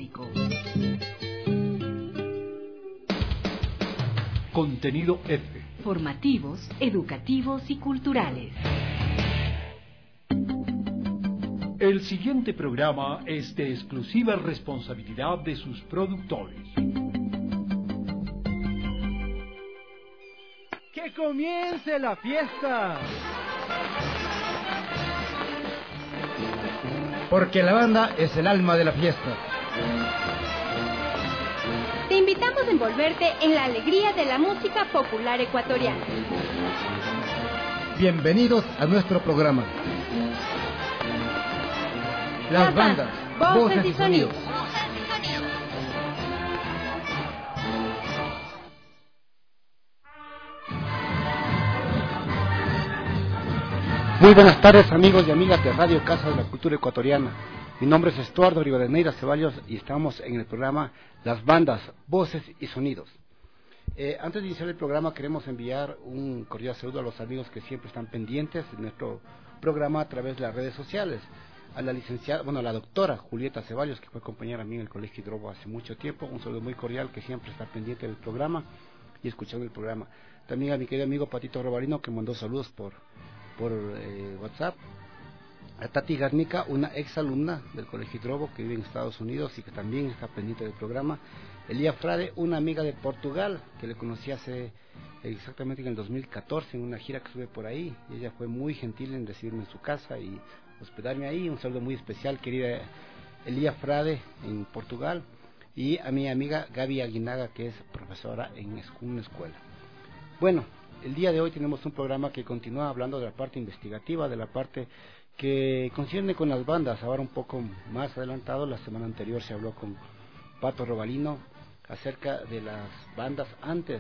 Público. Contenido F. Formativos, educativos y culturales. El siguiente programa es de exclusiva responsabilidad de sus productores. ¡Que comience la fiesta! Porque la banda es el alma de la fiesta. Te invitamos a envolverte en la alegría de la música popular ecuatoriana. Bienvenidos a nuestro programa. Las bandas, voces y sonidos. Muy buenas tardes, amigos y amigas de Radio Casa de la Cultura Ecuatoriana. Mi nombre es Estuardo Rivadeneira Ceballos y estamos en el programa Las Bandas, Voces y Sonidos. Antes de iniciar el programa queremos enviar un cordial saludo a los amigos que siempre están pendientes de nuestro programa a través de las redes sociales. A la licenciada, a la doctora Julieta Ceballos, que fue compañera mía en el Colegio Hidrobo hace mucho tiempo, un saludo muy cordial, que siempre está pendiente del programa y escuchando el programa. También a mi querido amigo Patito Robalino, que mandó saludos por WhatsApp. A Tati Garnica, una ex alumna del Colegio Hidrobo que vive en Estados Unidos y que también está pendiente del programa. Elía Frade, una amiga de Portugal que le conocí hace exactamente en el 2014 en una gira que estuve por ahí, y ella fue muy gentil en recibirme en su casa y hospedarme ahí. Un saludo muy especial, querida Elía Frade en Portugal, y a mi amiga Gaby Aguinaga, que es profesora en una escuela. Bueno, el día de hoy tenemos un programa que continúa hablando de la parte investigativa, de la parte que concierne con las bandas. Ahora un poco más adelantado, la semana anterior se habló con Pato Robalino acerca de las bandas antes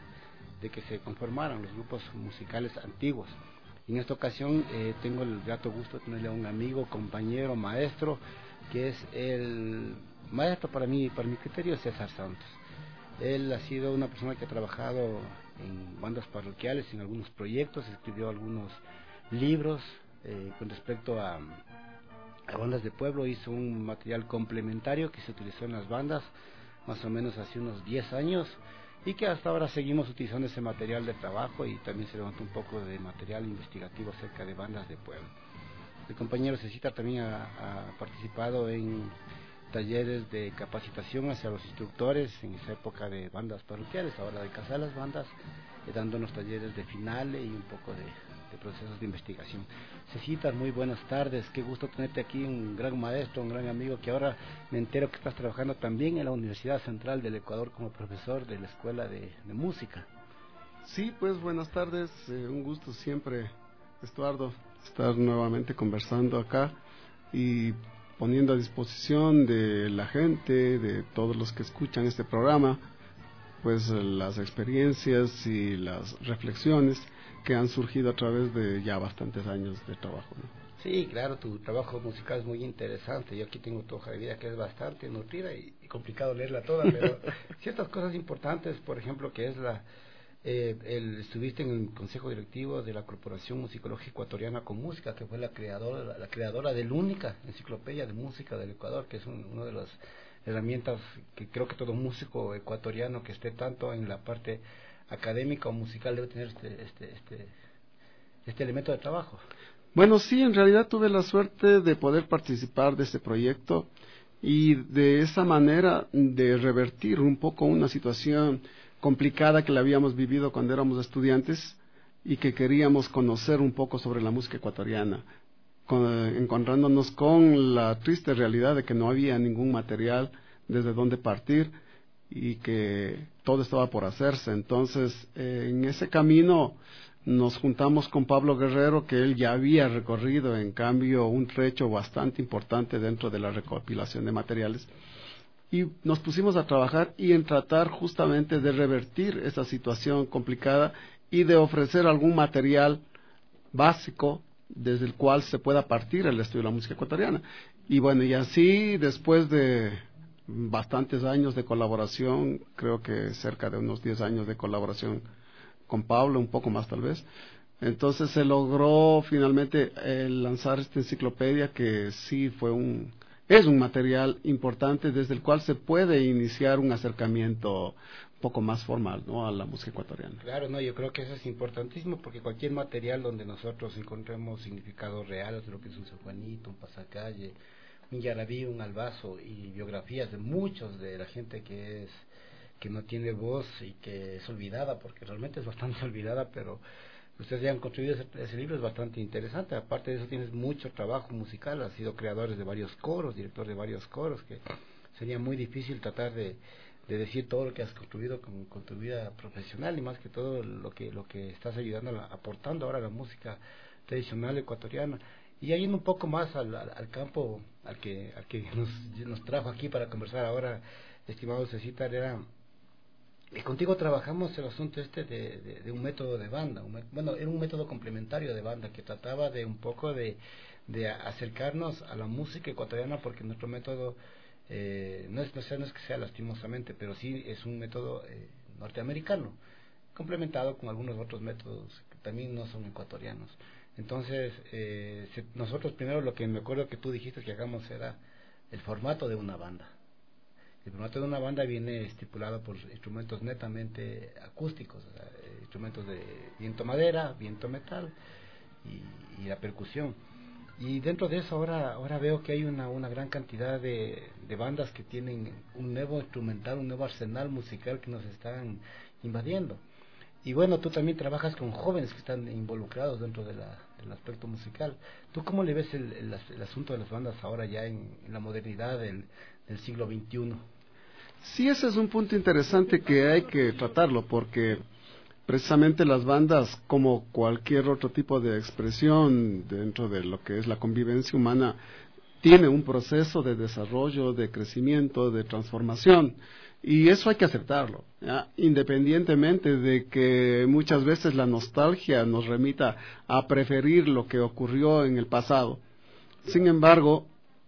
de que se conformaran los grupos musicales antiguos. En esta ocasión tengo el grato gusto de tenerle a un amigo, compañero, maestro, que es el maestro para mí, para mi criterio, es César Santos. Él ha sido una persona que ha trabajado en bandas parroquiales, en algunos proyectos, escribió algunos libros con respecto a bandas de pueblo, hizo un material complementario que se utilizó en las bandas más o menos hace unos 10 años y que hasta ahora seguimos utilizando ese material de trabajo, y también se levantó un poco de material investigativo acerca de bandas de pueblo. El compañero Cecita también ha participado en talleres de capacitación hacia los instructores en esa época de bandas parroquiales, ahora de Casa de las Bandas, dándonos talleres de finale y un poco de procesos de investigación. Cecita, muy buenas tardes, qué gusto tenerte aquí, un gran maestro, un gran amigo, que ahora me entero que estás trabajando también en la Universidad Central del Ecuador como profesor de la Escuela de Música. Sí, pues buenas tardes, un gusto siempre, Estuardo, estar nuevamente conversando acá y poniendo a disposición de la gente, de todos los que escuchan este programa, pues las experiencias y las reflexiones que han surgido a través de ya bastantes años de trabajo, ¿no? Sí, claro, tu trabajo musical es muy interesante. Yo aquí tengo tu hoja de vida que es bastante nutrida y complicado leerla toda, pero ciertas cosas importantes, por ejemplo, que es estuviste en el consejo directivo de la Corporación Musicológica Ecuatoriana con Música, que fue la creadora de la única enciclopedia de música del Ecuador, que es una de las herramientas que creo que todo músico ecuatoriano que esté tanto en la parte académica o musical debe tener este elemento de trabajo. Bueno, sí, en realidad tuve la suerte de poder participar de este proyecto y de esa manera de revertir un poco una situación complicada que la habíamos vivido cuando éramos estudiantes y que queríamos conocer un poco sobre la música ecuatoriana, encontrándonos con la triste realidad de que no había ningún material desde donde partir y que todo estaba por hacerse. Entonces, en ese camino nos juntamos con Pablo Guerrero, que él ya había recorrido, en cambio, un trecho bastante importante dentro de la recopilación de materiales, y nos pusimos a trabajar y en tratar justamente de revertir esa situación complicada y de ofrecer algún material básico desde el cual se pueda partir el estudio de la música ecuatoriana. Y bueno, y así después de bastantes años de colaboración, creo que cerca de unos 10 años de colaboración con Pablo, un poco más tal vez, entonces se logró finalmente lanzar esta enciclopedia, que sí fue un es un material importante desde el cual se puede iniciar un acercamiento un poco más formal, ¿no?, a la música ecuatoriana. Claro, no, yo creo que eso es importantísimo, porque cualquier material donde nosotros encontremos significados reales de lo que es un San Juanito, un pasacalle, un yarabí, un albazo, y biografías de muchos de la gente que no tiene voz y que es olvidada, porque realmente es bastante olvidada, pero ustedes ya han construido ese libro, es bastante interesante. Aparte de eso, tienes mucho trabajo musical, has sido creadores de varios coros, director de varios coros, que sería muy difícil tratar de decir todo lo que has construido con tu vida profesional, y más que todo lo que estás ayudando, aportando ahora a la música tradicional ecuatoriana. Y yendo un poco más al campo al que nos trajo aquí para conversar ahora, estimado Cecitar, era que contigo trabajamos el asunto de un método de banda, era un método complementario de banda que trataba de un poco de acercarnos a la música ecuatoriana, porque nuestro método no es que sea lastimosamente, pero sí es un método norteamericano, complementado con algunos otros métodos que también no son ecuatorianos. Entonces, nosotros primero, lo que me acuerdo que tú dijiste que hagamos era el formato de una banda. El formato de una banda viene estipulado por instrumentos netamente acústicos, o sea, instrumentos de viento madera, viento metal y la percusión. Y dentro de eso ahora veo que hay una gran cantidad de bandas que tienen un nuevo instrumental, un nuevo arsenal musical que nos están invadiendo. Y bueno, tú también trabajas con jóvenes que están involucrados dentro del aspecto musical. ¿Tú cómo le ves el asunto de las bandas ahora ya en la modernidad del siglo XXI? Sí, ese es un punto interesante que hay que tratarlo, porque precisamente las bandas, como cualquier otro tipo de expresión dentro de lo que es la convivencia humana, tiene un proceso de desarrollo, de crecimiento, de transformación, y eso hay que aceptarlo, ¿ya? Independientemente de que muchas veces la nostalgia nos remita a preferir lo que ocurrió en el pasado. Sin embargo,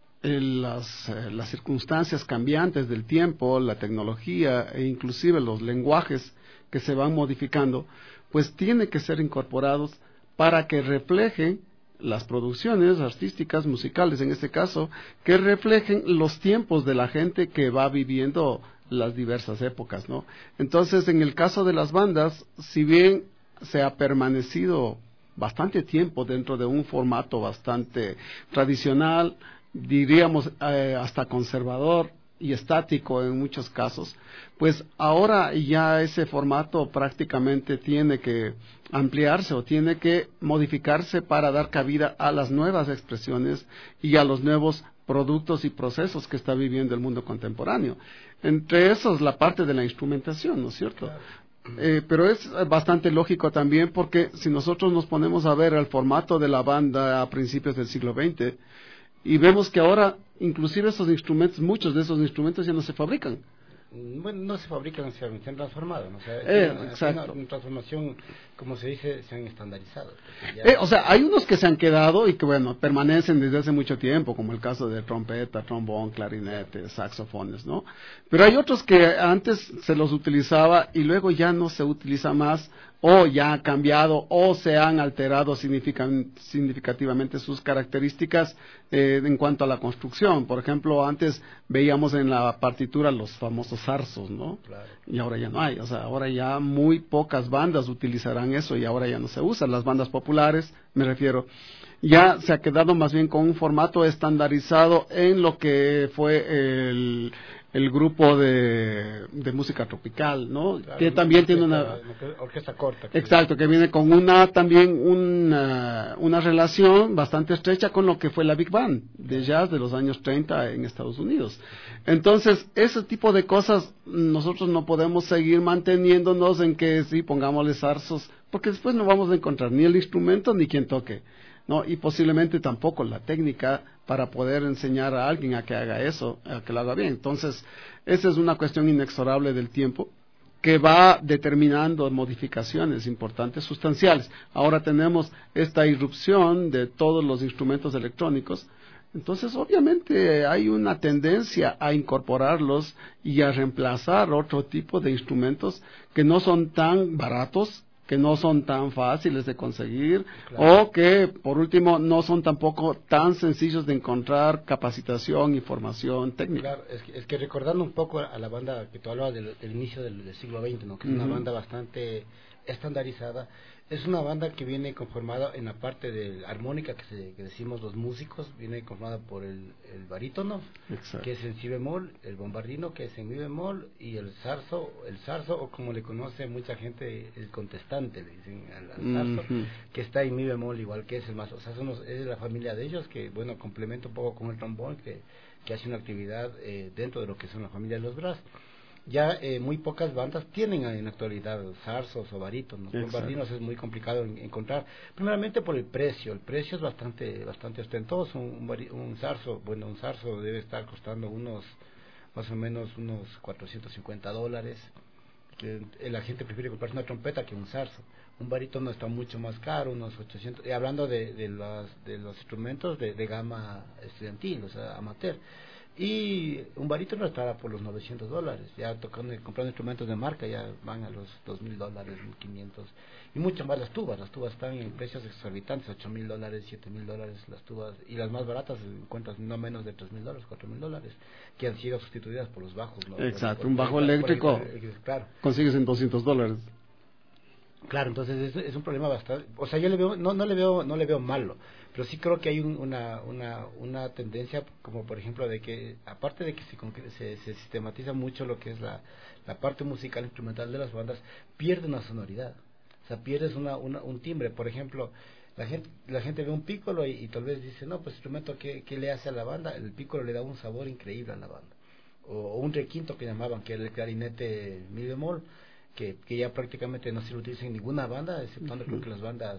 las circunstancias cambiantes del tiempo, la tecnología e inclusive los lenguajes que se van modificando, pues tienen que ser incorporados para que reflejen las producciones artísticas, musicales en este caso, que reflejen los tiempos de la gente que va viviendo las diversas épocas, ¿no? Entonces, en el caso de las bandas, si bien se ha permanecido bastante tiempo dentro de un formato bastante tradicional, diríamos hasta conservador y estático en muchos casos, pues ahora ya ese formato prácticamente tiene que ampliarse o tiene que modificarse para dar cabida a las nuevas expresiones y a los nuevos productos y procesos que está viviendo el mundo contemporáneo. Entre esos, la parte de la instrumentación, ¿no es cierto? Claro. Pero es bastante lógico también, porque si nosotros nos ponemos a ver el formato de la banda a principios del siglo XX, y vemos que ahora inclusive esos instrumentos, muchos de esos instrumentos ya no se fabrican. Bueno, no se fabrican, se han transformado, ¿no? O sea, exacto. Una transformación, como se dice, se han estandarizado. O sea, hay unos que se han quedado y que, bueno, permanecen desde hace mucho tiempo, como el caso de trompeta, trombón, clarinete, saxofones, ¿no? Pero hay otros que antes se los utilizaba y luego ya no se utiliza más, o ya ha cambiado, o se han alterado significativamente sus características en cuanto a la construcción. Por ejemplo, antes veíamos en la partitura los famosos zarzos, ¿no? Claro. Y ahora ya no hay, o sea, ahora ya muy pocas bandas utilizarán eso y ahora ya no se usan. Las bandas populares, me refiero, ya se ha quedado más bien con un formato estandarizado en lo que fue el grupo de música tropical, ¿no? Claro, que también tiene una orquesta corta. Exacto, que viene con una relación bastante estrecha con lo que fue la Big Band de jazz de los años 30 en Estados Unidos. Entonces, ese tipo de cosas nosotros no podemos seguir manteniéndonos en que sí, pongámosle zarzos, porque después no vamos a encontrar ni el instrumento ni quien toque, ¿no? Y posiblemente tampoco la técnica para poder enseñar a alguien a que haga eso, a que lo haga bien. Entonces, esa es una cuestión inexorable del tiempo que va determinando modificaciones importantes, sustanciales. Ahora tenemos esta irrupción de todos los instrumentos electrónicos, entonces obviamente hay una tendencia a incorporarlos y a reemplazar otro tipo de instrumentos que no son tan baratos, que no son tan fáciles de conseguir, Claro. o que, por último, no son tampoco tan sencillos de encontrar capacitación y formación técnica. Claro, es que recordando un poco a la banda que tú hablabas del inicio del siglo XX, ¿no? Que es una banda bastante estandarizada, es una banda que viene conformada en la parte de armónica que decimos los músicos, viene conformada por el barítono, Exacto. que es en si bemol, el bombardino, que es en mi bemol, y el zarzo, o como le conoce mucha gente, el contestante, le dicen al zarzo, que está en mi bemol, igual que es el más, o sea, es la familia de ellos, que bueno, complementa un poco con el trombón, que hace una actividad dentro de lo que son la familia de los brass. Ya muy pocas bandas tienen en la actualidad zarzos o barítonos. Bombardinos es muy complicado encontrar, primeramente por el precio es bastante ostentoso. Un zarzo debe estar costando más o menos unos $450. La gente prefiere comprarse una trompeta que un zarzo. Un barítono está mucho más caro, unos 800, hablando de los instrumentos de gama estudiantil, o sea, amateur. Y un barítono estará por los $900, ya comprando instrumentos de marca ya van a los $2,000, $1,500, y mucho más las tubas están en precios exorbitantes, $8,000, $7,000 las tubas, y las más baratas encuentras no menos de $3,000, $4,000, que han sido sustituidas por los bajos, ¿no? Exacto, un bajo eléctrico claro, consigues en $200. Claro, entonces es un problema bastante, o sea, yo le veo, no le veo malo, pero sí creo que hay una tendencia, como por ejemplo de que, aparte de que se sistematiza mucho lo que es la parte musical instrumental de las bandas, pierde una sonoridad, o sea, pierdes un timbre. Por ejemplo, la gente ve un pícolo y tal vez dice, no, pues instrumento, ¿qué le hace a la banda? El pícolo le da un sabor increíble a la banda, o un requinto que llamaban, que era el clarinete mi bemol, que ya prácticamente no se lo utiliza en ninguna banda, exceptuando creo que las bandas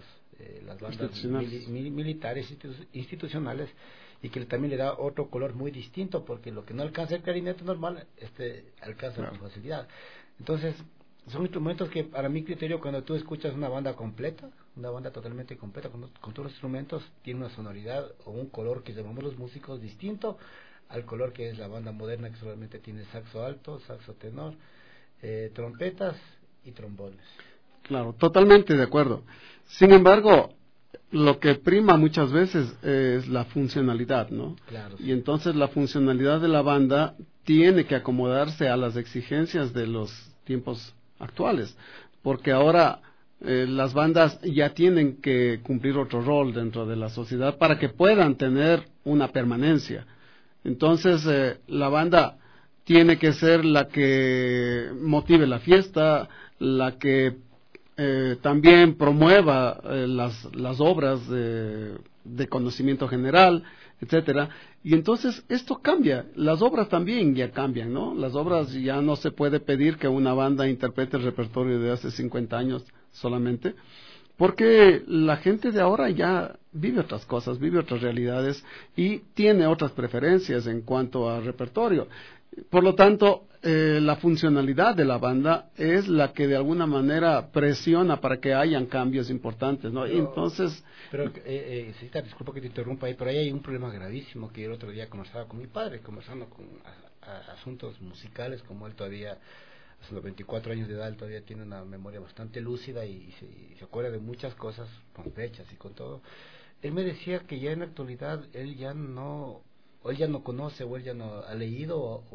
militares institucionales, y que también le da otro color muy distinto, porque lo que no alcanza el clarinete normal, alcanza con facilidad. Entonces, son instrumentos que, para mi criterio, cuando tú escuchas una banda completa, una banda totalmente completa, con todos los instrumentos, tiene una sonoridad o un color que llamamos los músicos distinto al color que es la banda moderna, que solamente tiene saxo alto, saxo tenor, trompetas y trombones. Claro, totalmente de acuerdo. Sin embargo, lo que prima muchas veces es la funcionalidad, ¿no? Claro, sí. Y entonces la funcionalidad de la banda tiene que acomodarse a las exigencias de los tiempos actuales, porque ahora las bandas ya tienen que cumplir otro rol dentro de la sociedad para que puedan tener una permanencia. Entonces, la banda tiene que ser la que motive la fiesta, la que también promueva las obras de conocimiento general, etcétera. Y entonces esto cambia, las obras también ya cambian, ¿no? Las obras ya no se puede pedir que una banda interprete el repertorio de hace 50 años solamente, porque la gente de ahora ya vive otras cosas, vive otras realidades y tiene otras preferencias en cuanto a repertorio. Por lo tanto, la funcionalidad de la banda es la que de alguna manera presiona para que hayan cambios importantes, ¿no? Y entonces... Pero, disculpa que te interrumpa ahí, pero ahí hay un problema gravísimo que el otro día conversaba con mi padre, conversando con asuntos musicales, como él todavía, a los 24 años de edad, él todavía tiene una memoria bastante lúcida y se acuerda de muchas cosas, con fechas y con todo. Él me decía que ya en la actualidad él ya no conoce, o él ya no ha leído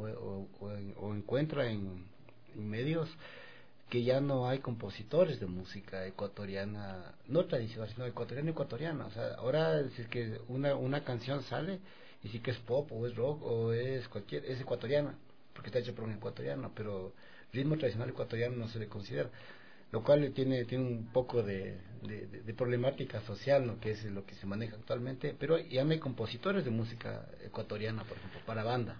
o encuentra en medios que ya no hay compositores de música ecuatoriana, no tradicional, sino ecuatoriana. O sea, ahora si es que una canción sale, y sí que es pop o es rock o es es ecuatoriana, porque está hecho por un ecuatoriano, pero ritmo tradicional ecuatoriano no se le considera, lo cual tiene un poco de problemática social, ¿no? Que es lo que se maneja actualmente, pero ya no hay compositores de música ecuatoriana, por ejemplo, para banda.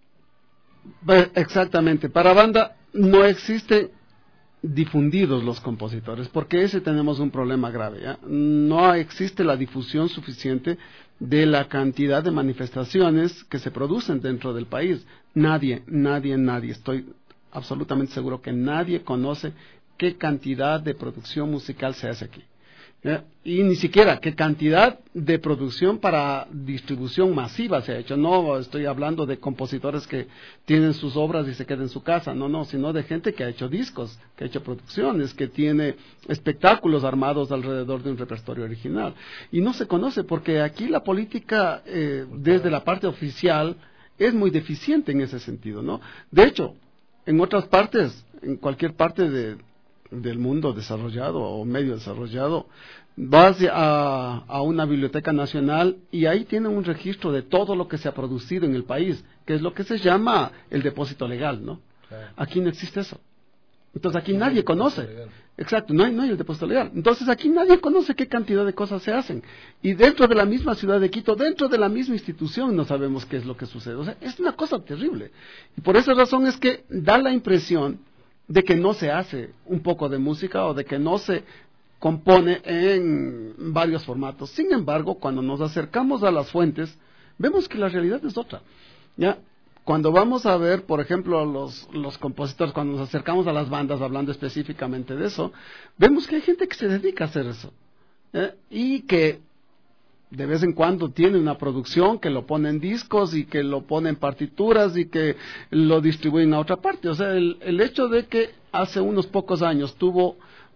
Exactamente, para banda no existen difundidos los compositores, porque ese tenemos un problema grave, ¿ya? No existe la difusión suficiente de la cantidad de manifestaciones que se producen dentro del país. Nadie, estoy absolutamente seguro que nadie conoce qué cantidad de producción musical se hace aquí. Y ni siquiera qué cantidad de producción para distribución masiva se ha hecho. No estoy hablando de compositores que tienen sus obras y se quedan en su casa, no, sino de gente que ha hecho discos, que ha hecho producciones, que tiene espectáculos armados alrededor de un repertorio original. Y no se conoce porque aquí la política, desde la parte oficial, es muy deficiente en ese sentido, ¿no? De hecho, en otras partes, en cualquier parte del mundo desarrollado o medio desarrollado, vas a una biblioteca nacional y ahí tienen un registro de todo lo que se ha producido en el país, que es lo que se llama el depósito legal, ¿no? Claro. Aquí no existe eso. Entonces aquí nadie conoce. Exacto, no hay el depósito legal. Entonces aquí nadie conoce qué cantidad de cosas se hacen. Y dentro de la misma ciudad de Quito, dentro de la misma institución, no sabemos qué es lo que sucede. O sea, es una cosa terrible. Y por esa razón es que da la impresión de que no se hace un poco de música o de que no se compone en varios formatos. Sin embargo, cuando nos acercamos a las fuentes, vemos que la realidad es otra. ¿Ya? Cuando vamos a ver, por ejemplo, los compositores, cuando nos acercamos a las bandas, hablando específicamente de eso, vemos que hay gente que se dedica a hacer eso. Y que de vez en cuando tiene una producción, que lo pone en discos y que lo pone en partituras y que lo distribuyen a otra parte. O sea, el hecho de que hace unos pocos años tuvo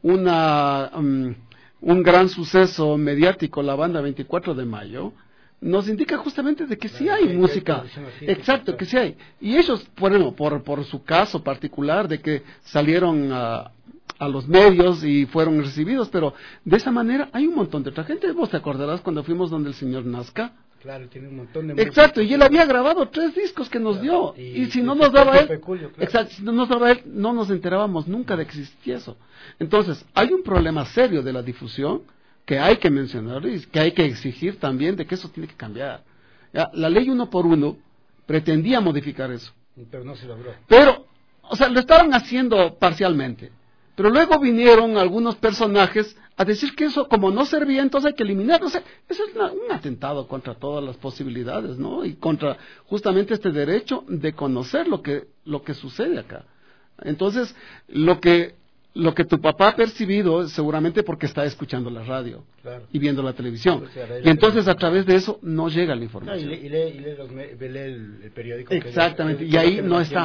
un gran suceso mediático la banda 24 de Mayo, nos indica justamente de que sí hay música. Exacto, que sí hay. Y ellos, bueno, por su caso particular de que salieron a los medios y fueron recibidos, pero de esa manera hay un montón de otra gente. ¿Vos te acordarás cuando fuimos donde el señor Nazca? Claro, tiene un montón de música. Exacto, y él había grabado 3 discos que nos dio. Y si no nos daba él, exacto, si no nos daba él, no nos enterábamos nunca de que existía eso. Entonces, hay un problema serio de la difusión que hay que mencionar y que hay que exigir también de que eso tiene que cambiar. ¿Ya? La ley 1x1 pretendía modificar eso. Pero no se logró. Pero, o sea, lo estaban haciendo parcialmente. Pero luego vinieron algunos personajes a decir que eso, como no servía, entonces hay que eliminarlo. O sea, eso es un atentado contra todas las posibilidades, ¿no? Y contra justamente este derecho de conocer lo que sucede acá. Entonces, lo que tu papá ha percibido seguramente porque está escuchando la radio, claro, y viendo la televisión, pues, y entonces a través de eso no llega la información. No, y lee el periódico. Exactamente, y ahí no está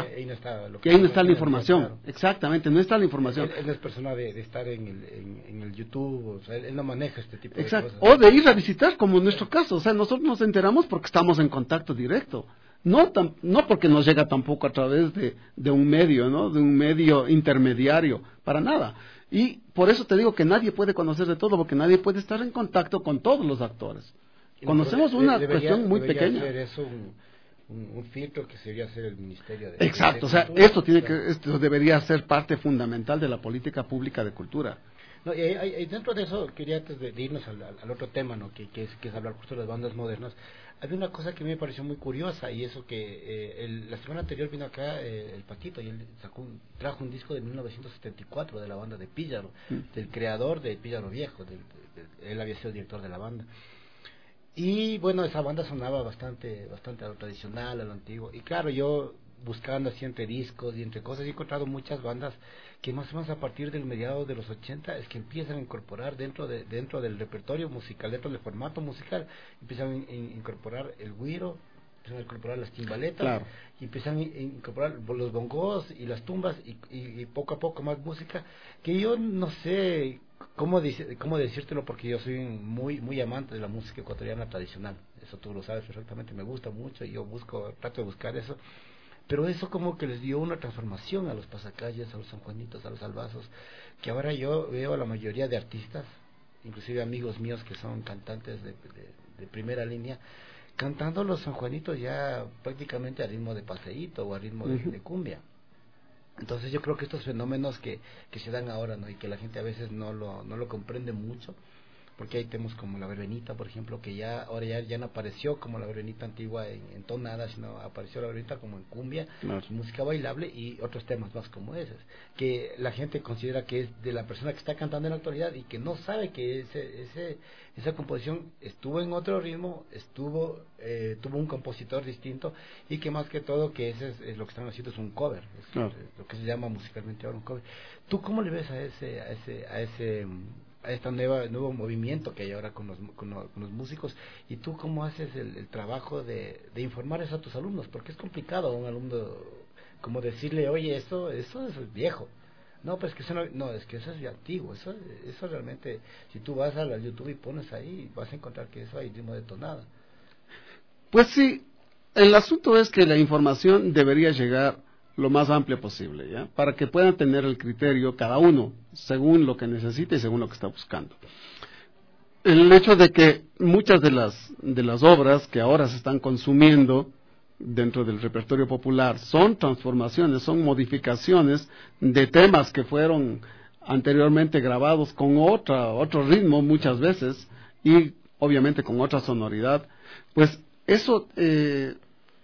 la información. Claro. Exactamente, no está la información. Él no es persona de estar en el YouTube, o sea, él no maneja este tipo de Exacto. cosas. O de ir a visitar, como en nuestro caso. O sea, nosotros nos enteramos porque estamos en contacto directo. No porque nos llega tampoco a través de un medio, ¿no? De un medio intermediario, para nada. Y por eso te digo que nadie puede conocer de todo, porque nadie puede estar en contacto con todos los actores. Conocemos una cuestión muy pequeña. Ser eso un filtro que debería ser el Ministerio de Exacto, o sea, esto debería ser parte fundamental de la política pública de cultura. No, y dentro de eso, quería antes de irnos al otro tema, ¿no? que es hablar justo de las bandas modernas. Había una cosa que me pareció muy curiosa, y eso que la semana anterior vino acá el Paquito y él trajo un disco de 1974 de la banda de Píllaro, del creador de Píllaro Viejo, él había sido director de la banda. Y bueno, esa banda sonaba bastante a lo tradicional, a lo antiguo. Y claro, yo buscando así entre discos y entre cosas, he encontrado muchas bandas que más o menos a partir del mediado de los 80 es que empiezan a incorporar dentro del repertorio musical, dentro del formato musical, empiezan a incorporar el güiro, empiezan a incorporar las timbaletas, claro, y empiezan a incorporar los bongos y las tumbas y poco a poco más música, que yo no sé cómo decírtelo, porque yo soy muy amante de la música ecuatoriana tradicional, eso tú lo sabes perfectamente, me gusta mucho y yo trato de buscar eso. Pero eso como que les dio una transformación a los pasacalles, a los sanjuanitos, a los albazos, que ahora yo veo a la mayoría de artistas, inclusive amigos míos que son cantantes de primera línea, cantando los sanjuanitos ya prácticamente a ritmo de paseíto o a ritmo de cumbia. Entonces yo creo que estos fenómenos que se dan ahora, ¿no? Y que la gente a veces no lo comprende mucho, porque hay temas como la verbenita, por ejemplo, que ahora ya no apareció como la verbenita antigua en tonada, sino apareció la verbenita como en cumbia, claro, música bailable y otros temas más como esos, que la gente considera que es de la persona que está cantando en la actualidad y que no sabe que esa composición estuvo en otro ritmo, tuvo un compositor distinto, y que más que todo que ese es lo que están haciendo es un cover, es lo que se llama musicalmente ahora un cover. ¿Tú cómo le ves a este nuevo movimiento que hay ahora con los músicos. ¿Y tú cómo haces el trabajo de informar eso a tus alumnos? Porque es complicado a un alumno como decirle, oye, eso es viejo. No, pues que eso no, es que eso es antiguo. Eso realmente, si tú vas a YouTube y pones ahí, vas a encontrar que eso hay ritmo de tonada. Pues sí, el asunto es que la información debería llegar lo más amplia posible, ¿ya? Para que puedan tener el criterio cada uno, según lo que necesita y según lo que está buscando. El hecho de que muchas de las obras que ahora se están consumiendo dentro del repertorio popular son transformaciones, son modificaciones de temas que fueron anteriormente grabados con otro ritmo muchas veces y obviamente con otra sonoridad, pues eso es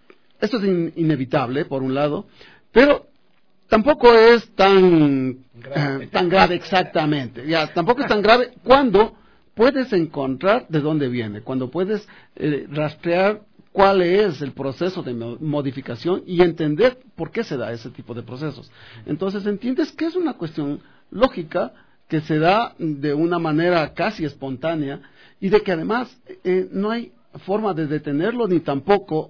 inevitable por un lado, pero tampoco es tan grave exactamente, ya tampoco es tan grave cuando puedes encontrar de dónde viene, cuando puedes rastrear cuál es el proceso de modificación y entender por qué se da ese tipo de procesos. Entonces entiendes que es una cuestión lógica que se da de una manera casi espontánea y de que además no hay forma de detenerlo ni tampoco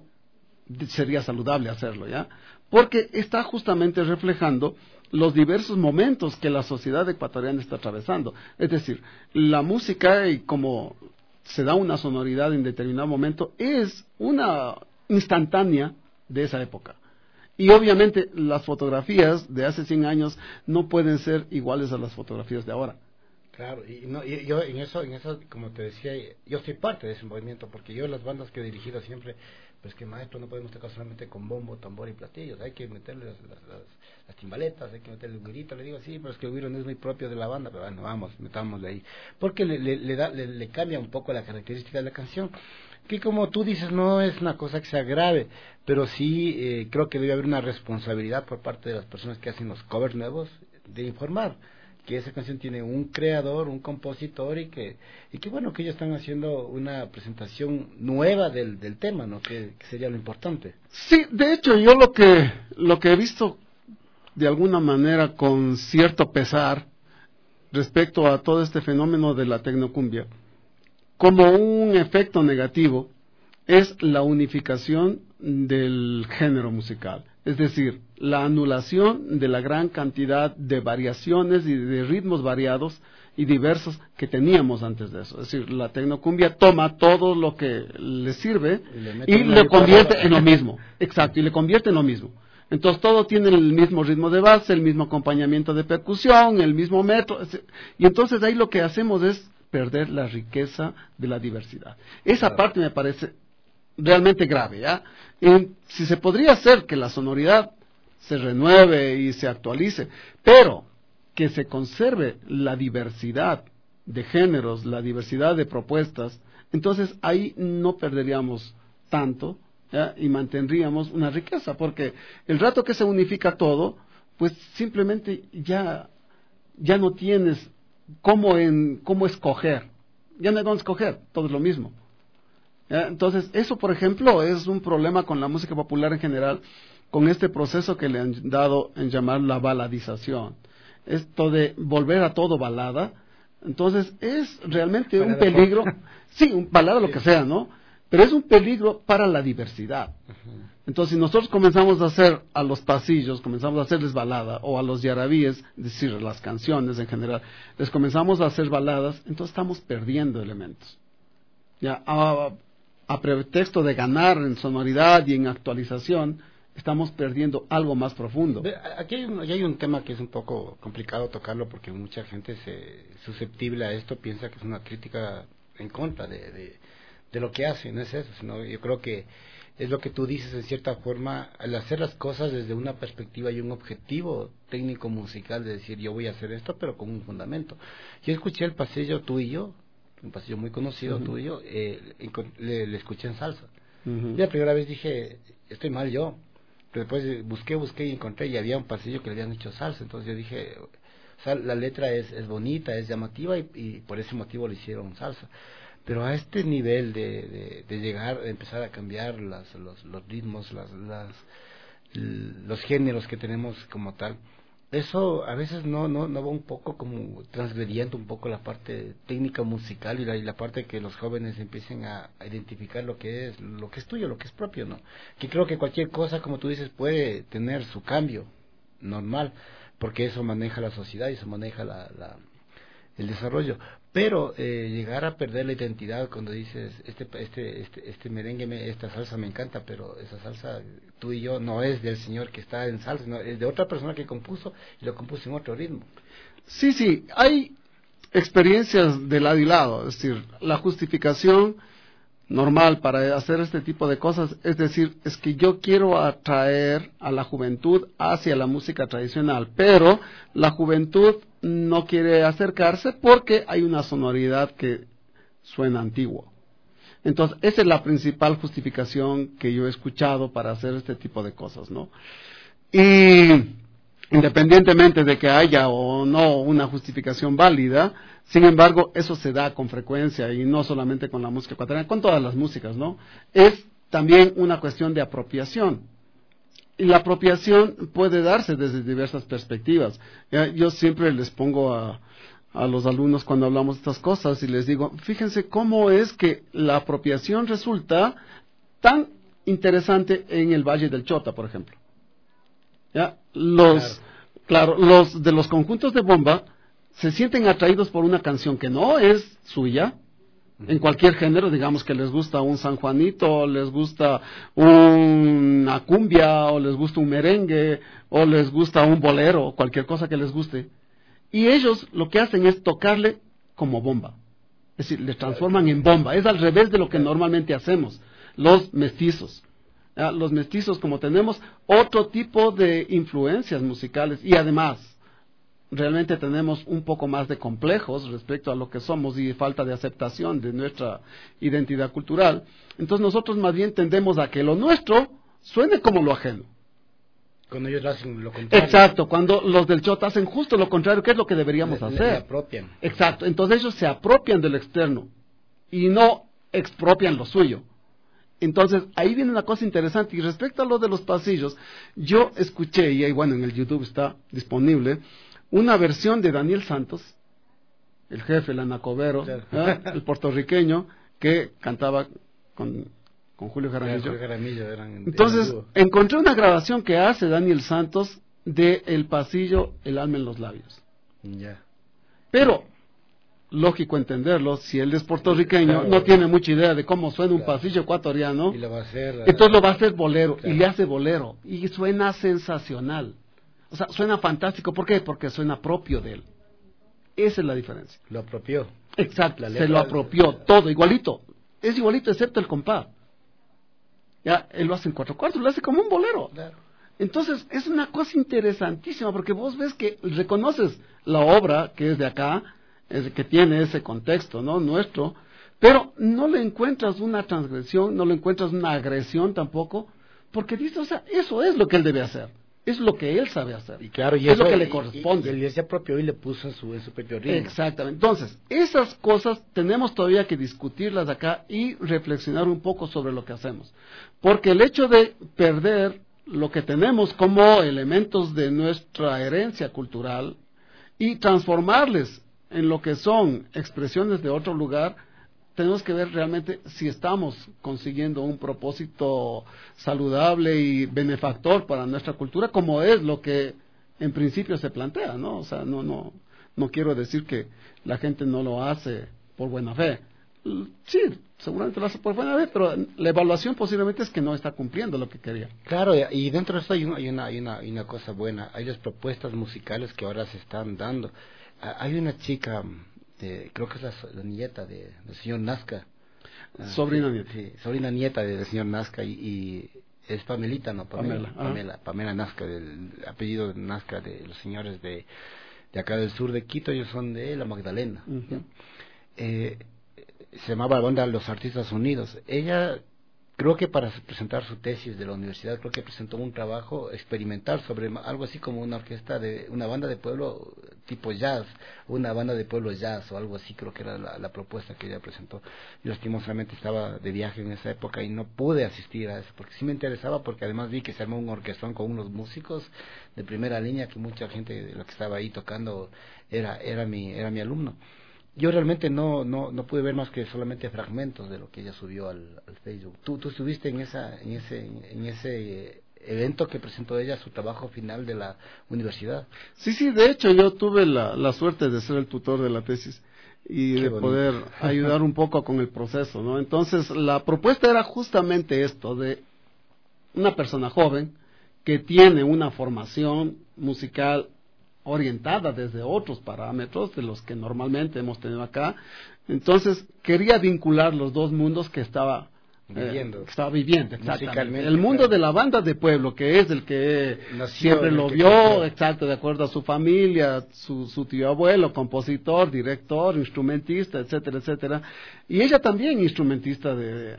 sería saludable hacerlo, ¿ya? Porque está justamente reflejando los diversos momentos que la sociedad ecuatoriana está atravesando. Es decir, la música y como se da una sonoridad en determinado momento, es una instantánea de esa época. Y obviamente las fotografías de hace 100 años no pueden ser iguales a las fotografías de ahora. Claro, y yo en eso, como te decía, yo soy parte de ese movimiento, porque yo las bandas que he dirigido siempre, pues que maestro, no podemos tocar solamente con bombo, tambor y platillos, hay que meterle las timbaletas, hay que meterle un grito, le digo, sí, pero es que el güiro no es muy propio de la banda, pero bueno, vamos, metámosle ahí, porque le cambia un poco la característica de la canción, que como tú dices, no es una cosa que sea grave, pero sí creo que debe haber una responsabilidad por parte de las personas que hacen los covers nuevos, de informar que esa canción tiene un creador, un compositor y que bueno, que ellos están haciendo una presentación nueva del tema, ¿no? Que sería lo importante. Sí, de hecho yo lo que he visto de alguna manera con cierto pesar respecto a todo este fenómeno de la tecnocumbia, como un efecto negativo, es la unificación del género musical. Es decir, la anulación de la gran cantidad de variaciones y de ritmos variados y diversos que teníamos antes de eso. Es decir, la tecnocumbia toma todo lo que le sirve y le convierte en lo mismo. Exacto, y le convierte en lo mismo. Entonces todo tiene el mismo ritmo de base, el mismo acompañamiento de percusión, el mismo método. Y entonces ahí lo que hacemos es perder la riqueza de la diversidad. Esa parte me parece realmente grave, ¿ya? Y si se podría hacer que la sonoridad se renueve y se actualice, pero que se conserve la diversidad de géneros, la diversidad de propuestas, entonces ahí no perderíamos tanto, ¿ya? Y mantendríamos una riqueza, porque el rato que se unifica todo, pues simplemente ya no tienes cómo escoger, ya no hay dónde escoger, todo es lo mismo. Entonces, eso, por ejemplo, es un problema con la música popular en general, con este proceso que le han dado en llamar la baladización. Esto de volver a todo balada, entonces es realmente un peligro, sí, balada lo que sea, ¿no? Pero es un peligro para la diversidad. Entonces, si nosotros comenzamos a hacer a los pasillos, comenzamos a hacerles balada, o a los yarabíes, es decir, las canciones en general, les comenzamos a hacer baladas, entonces estamos perdiendo elementos. Ya, a pretexto de ganar en sonoridad y en actualización, estamos perdiendo algo más profundo. Aquí hay un tema que es un poco complicado tocarlo porque mucha gente susceptible a esto piensa que es una crítica en contra de lo que hace, no es eso, sino yo creo que es lo que tú dices en cierta forma, al hacer las cosas desde una perspectiva y un objetivo técnico musical de decir yo voy a hacer esto pero con un fundamento. Yo escuché el pasillo tú y yo, un pasillo muy conocido tuyo, le escuché en salsa. Y la primera vez dije, estoy mal yo. Pero después busqué y encontré y había un pasillo que le habían hecho salsa. Entonces yo dije, o sea, la letra es bonita, es llamativa y por ese motivo le hicieron salsa. Pero a este nivel de llegar, de empezar a cambiar los ritmos, los géneros que tenemos como tal, eso a veces no va un poco como transgrediendo un poco la parte técnica musical y la parte que los jóvenes empiecen a identificar lo que es tuyo, lo que es propio, ¿no? Que creo que cualquier cosa, como tú dices, puede tener su cambio normal, porque eso maneja la sociedad y eso maneja el desarrollo, pero llegar a perder la identidad cuando dices este merengue, esta salsa me encanta, pero esa salsa tú y yo no es del señor que está en salsa, no, es de otra persona que compuso y lo compuso en otro ritmo. Sí, hay experiencias de lado y lado, es decir, la justificación normal para hacer este tipo de cosas, es decir, es que yo quiero atraer a la juventud hacia la música tradicional, pero la juventud no quiere acercarse porque hay una sonoridad que suena antiguo. Entonces, esa es la principal justificación que yo he escuchado para hacer este tipo de cosas, ¿no? Y independientemente de que haya o no una justificación válida, sin embargo, eso se da con frecuencia y no solamente con la música ecuatoriana, con todas las músicas, ¿no? Es también una cuestión de apropiación. Y la apropiación puede darse desde diversas perspectivas. Yo siempre les pongo a los alumnos cuando hablamos de estas cosas y les digo, fíjense cómo es que la apropiación resulta tan interesante en el Valle del Chota, por ejemplo. ¿Ya? Los de los conjuntos de bomba se sienten atraídos por una canción que no es suya, en cualquier género, digamos que les gusta un San Juanito, o les gusta una cumbia, o les gusta un merengue, o les gusta un bolero, cualquier cosa que les guste. Y ellos lo que hacen es tocarle como bomba. Es decir, le transforman en bomba. Es al revés de lo que normalmente hacemos, los mestizos. Los mestizos, como tenemos otro tipo de influencias musicales, y además, realmente tenemos un poco más de complejos respecto a lo que somos y falta de aceptación de nuestra identidad cultural. Entonces nosotros más bien tendemos a que lo nuestro suene como lo ajeno. Cuando ellos hacen lo contrario. Exacto, cuando los del Chota hacen justo lo contrario, que es lo que deberíamos hacer. Le apropian. Exacto, entonces ellos se apropian del externo y no expropian lo suyo. Entonces, ahí viene una cosa interesante. Y respecto a lo de los pasillos, yo escuché, y ahí bueno, en el YouTube está disponible, una versión de Daniel Santos, el jefe, el anacobero, el puertorriqueño, que cantaba con Julio Jaramillo. Entonces, encontré una grabación que hace Daniel Santos de El Pasillo, El alma en los labios. Pero, lógico entenderlo, si él es puertorriqueño, no tiene mucha idea de cómo suena un pasillo ecuatoriano, y lo va a hacer, entonces lo va a hacer bolero, y le hace bolero, y suena sensacional. O sea, suena fantástico. ¿Por qué? Porque suena propio de él. Esa es la diferencia. Lo apropió. Exacto, se lo apropió, todo, igualito. Es igualito, excepto el compás. Ya, él lo hace en 4/4, lo hace como un bolero. Claro. Entonces, es una cosa interesantísima, porque vos ves que reconoces la obra que es de acá, que tiene ese contexto, ¿no? Nuestro, pero no le encuentras una transgresión, no le encuentras una agresión tampoco, porque dices, o sea, eso es lo que él debe hacer. Es lo que él sabe hacer. Y claro, y es eso, lo que le corresponde. Y él se apropió y le puso en su propio ritmo. Exactamente. Entonces, esas cosas tenemos todavía que discutirlas acá y reflexionar un poco sobre lo que hacemos. Porque el hecho de perder lo que tenemos como elementos de nuestra herencia cultural y transformarles en lo que son expresiones de otro lugar, tenemos que ver realmente si estamos consiguiendo un propósito saludable y benefactor para nuestra cultura, como es lo que en principio se plantea, ¿no? O sea, no quiero decir que la gente no lo hace por buena fe. Sí, seguramente lo hace por buena fe, pero la evaluación posiblemente es que no está cumpliendo lo que quería. Claro, y dentro de esto hay una cosa buena. Hay las propuestas musicales que ahora se están dando. Hay una chica, creo que es la nieta del señor Nazca. Sobrina nieta. Sí, sobrina nieta del señor Nazca y es Pamelita, ¿no? Pamela Nazca, del apellido Nazca de los señores de acá del sur de Quito, ellos son de La Magdalena. Uh-huh. Se llamaba la banda Los Artistas Unidos. Ella, creo que para presentar su tesis de la universidad, creo que presentó un trabajo experimental sobre algo así como una orquesta una banda de pueblo tipo jazz, una banda de pueblo jazz o algo así, creo que era la propuesta que ella presentó. Yo lastimosamente estaba de viaje en esa época y no pude asistir a eso, porque sí me interesaba, porque además vi que se armó un orquestón con unos músicos de primera línea, que mucha gente de lo que estaba ahí tocando era mi alumno. Yo realmente no pude ver más que solamente fragmentos de lo que ella subió al Facebook. ¿Tú estuviste en ese evento que presentó ella, su trabajo final de la universidad? Sí, de hecho yo tuve la suerte de ser el tutor de la tesis y de poder ayudar un poco con el proceso, ¿no? Entonces la propuesta era justamente esto, de una persona joven que tiene una formación musical orientada desde otros parámetros de los que normalmente hemos tenido acá. Entonces quería vincular los dos mundos que estaba viviendo, exactamente. El mundo de la banda de pueblo, que es el que siempre lo vio, exacto, de acuerdo a su familia, su tío abuelo, compositor, director, instrumentista, etcétera, etcétera. Y ella también instrumentista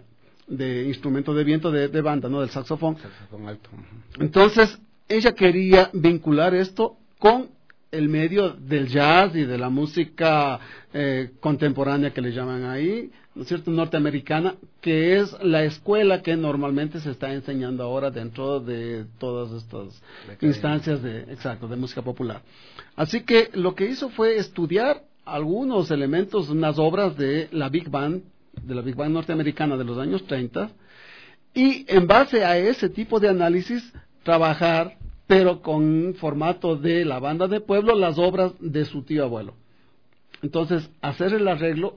de instrumento de viento de banda, ¿no? Del saxofón. Saxofón alto. Entonces ella quería vincular esto con el medio del jazz y de la música contemporánea que le llaman ahí, ¿no es cierto?, norteamericana, que es la escuela que normalmente se está enseñando ahora dentro de todas estas instancias de música popular. Así que lo que hizo fue estudiar algunos elementos, unas obras de la Big Band norteamericana de los años 30, y en base a ese tipo de análisis trabajar, pero con un formato de la banda de pueblo, las obras de su tío abuelo. Entonces, hacer el arreglo,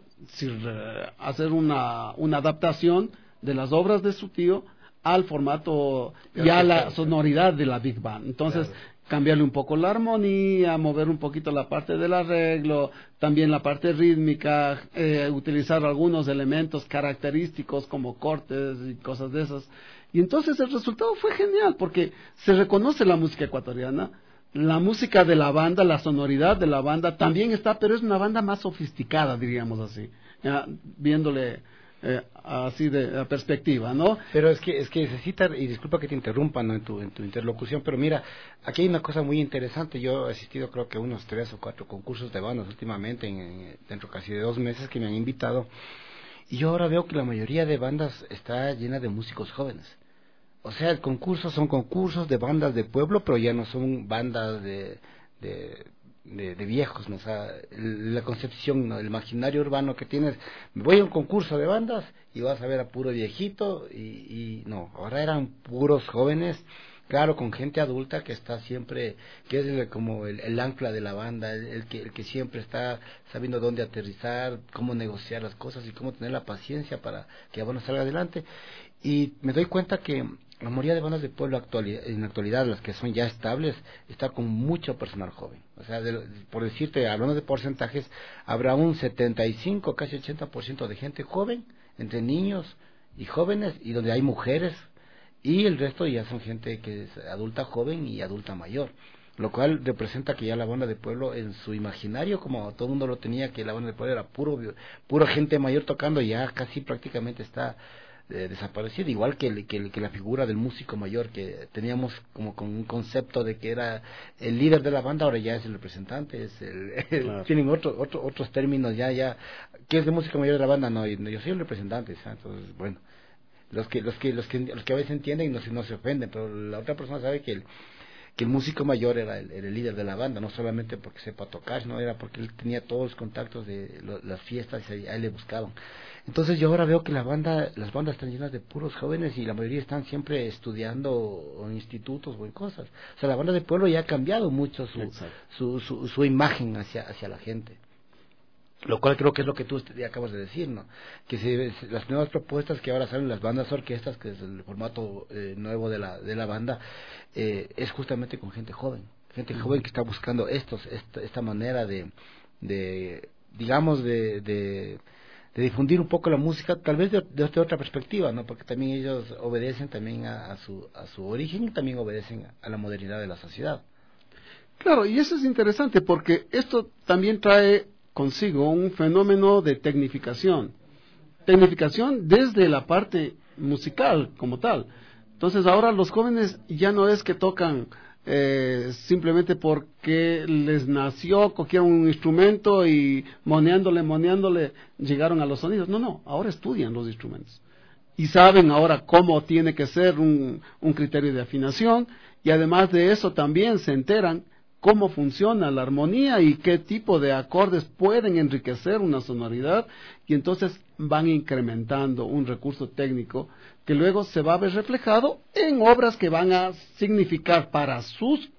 hacer una adaptación de las obras de su tío al formato y a la sonoridad de la Big Band. Entonces, cambiarle un poco la armonía, mover un poquito la parte del arreglo, también la parte rítmica, utilizar algunos elementos característicos como cortes y cosas de esas. Y entonces el resultado fue genial, porque se reconoce la música ecuatoriana, la música de la banda, la sonoridad de la banda también está, pero es una banda más sofisticada, diríamos así, viéndole así de perspectiva, ¿no? Pero es que necesita, y disculpa que te interrumpa, ¿no?, en tu interlocución, pero mira, aquí hay una cosa muy interesante. Yo he asistido creo que a unos 3 o 4 concursos de bandas últimamente, dentro casi de 2 meses que me han invitado, y yo ahora veo que la mayoría de bandas está llena de músicos jóvenes. O sea, el concurso son concursos de bandas de pueblo, pero ya no son bandas de viejos, ¿no? O sea, la concepción, ¿no?, el imaginario urbano que tienes, voy a un concurso de bandas y vas a ver a puro viejito, y no, ahora eran puros jóvenes, claro, con gente adulta que está siempre, que es como el ancla de la banda, el que siempre está sabiendo dónde aterrizar, cómo negociar las cosas y cómo tener la paciencia para que la banda salga adelante. Y me doy cuenta que la mayoría de bandas de pueblo en la actualidad, las que son ya estables, está con mucho personal joven. O sea, por decirte, hablando de porcentajes, habrá un 75, casi 80% de gente joven, entre niños y jóvenes, y donde hay mujeres, y el resto ya son gente que es adulta joven y adulta mayor, lo cual representa que ya la banda de pueblo, en su imaginario, como todo el mundo lo tenía, que la banda de pueblo era puro gente mayor tocando, ya casi prácticamente está desaparecida, igual que la figura del músico mayor, que teníamos como con un concepto de que era el líder de la banda, ahora ya es el representante, claro. Tienen otros términos ya, ¿qué es el músico mayor de la banda? No, yo soy el representante, ¿sabes? Entonces, bueno, los que a veces entienden no se ofenden, pero la otra persona sabe que el músico mayor era el líder de la banda, no solamente porque sepa tocar, sino era porque él tenía todos los contactos de las fiestas y ahí le buscaban. Entonces yo ahora veo que las bandas están llenas de puros jóvenes y la mayoría están siempre estudiando en institutos o en cosas. O sea, la banda de pueblo ya ha cambiado mucho su imagen hacia la gente. Lo cual creo que es lo que tú acabas de decir, ¿no? Que las nuevas propuestas que ahora salen, las bandas orquestas, que es el formato nuevo de la banda, es justamente con gente joven que está buscando esta manera de difundir un poco la música, tal vez de otra perspectiva, ¿no? Porque también ellos obedecen también a su origen y también obedecen a la modernidad de la sociedad. Claro, y eso es interesante porque esto también trae consigo un fenómeno de tecnificación desde la parte musical como tal. Entonces ahora los jóvenes ya no es que tocan simplemente porque les nació, cogieron un instrumento y moneándole, llegaron a los sonidos. No, ahora estudian los instrumentos. Y saben ahora cómo tiene que ser un criterio de afinación, y además de eso también se enteran cómo funciona la armonía y qué tipo de acordes pueden enriquecer una sonoridad, y entonces van incrementando un recurso técnico que luego se va a ver reflejado en obras que van a significar para sus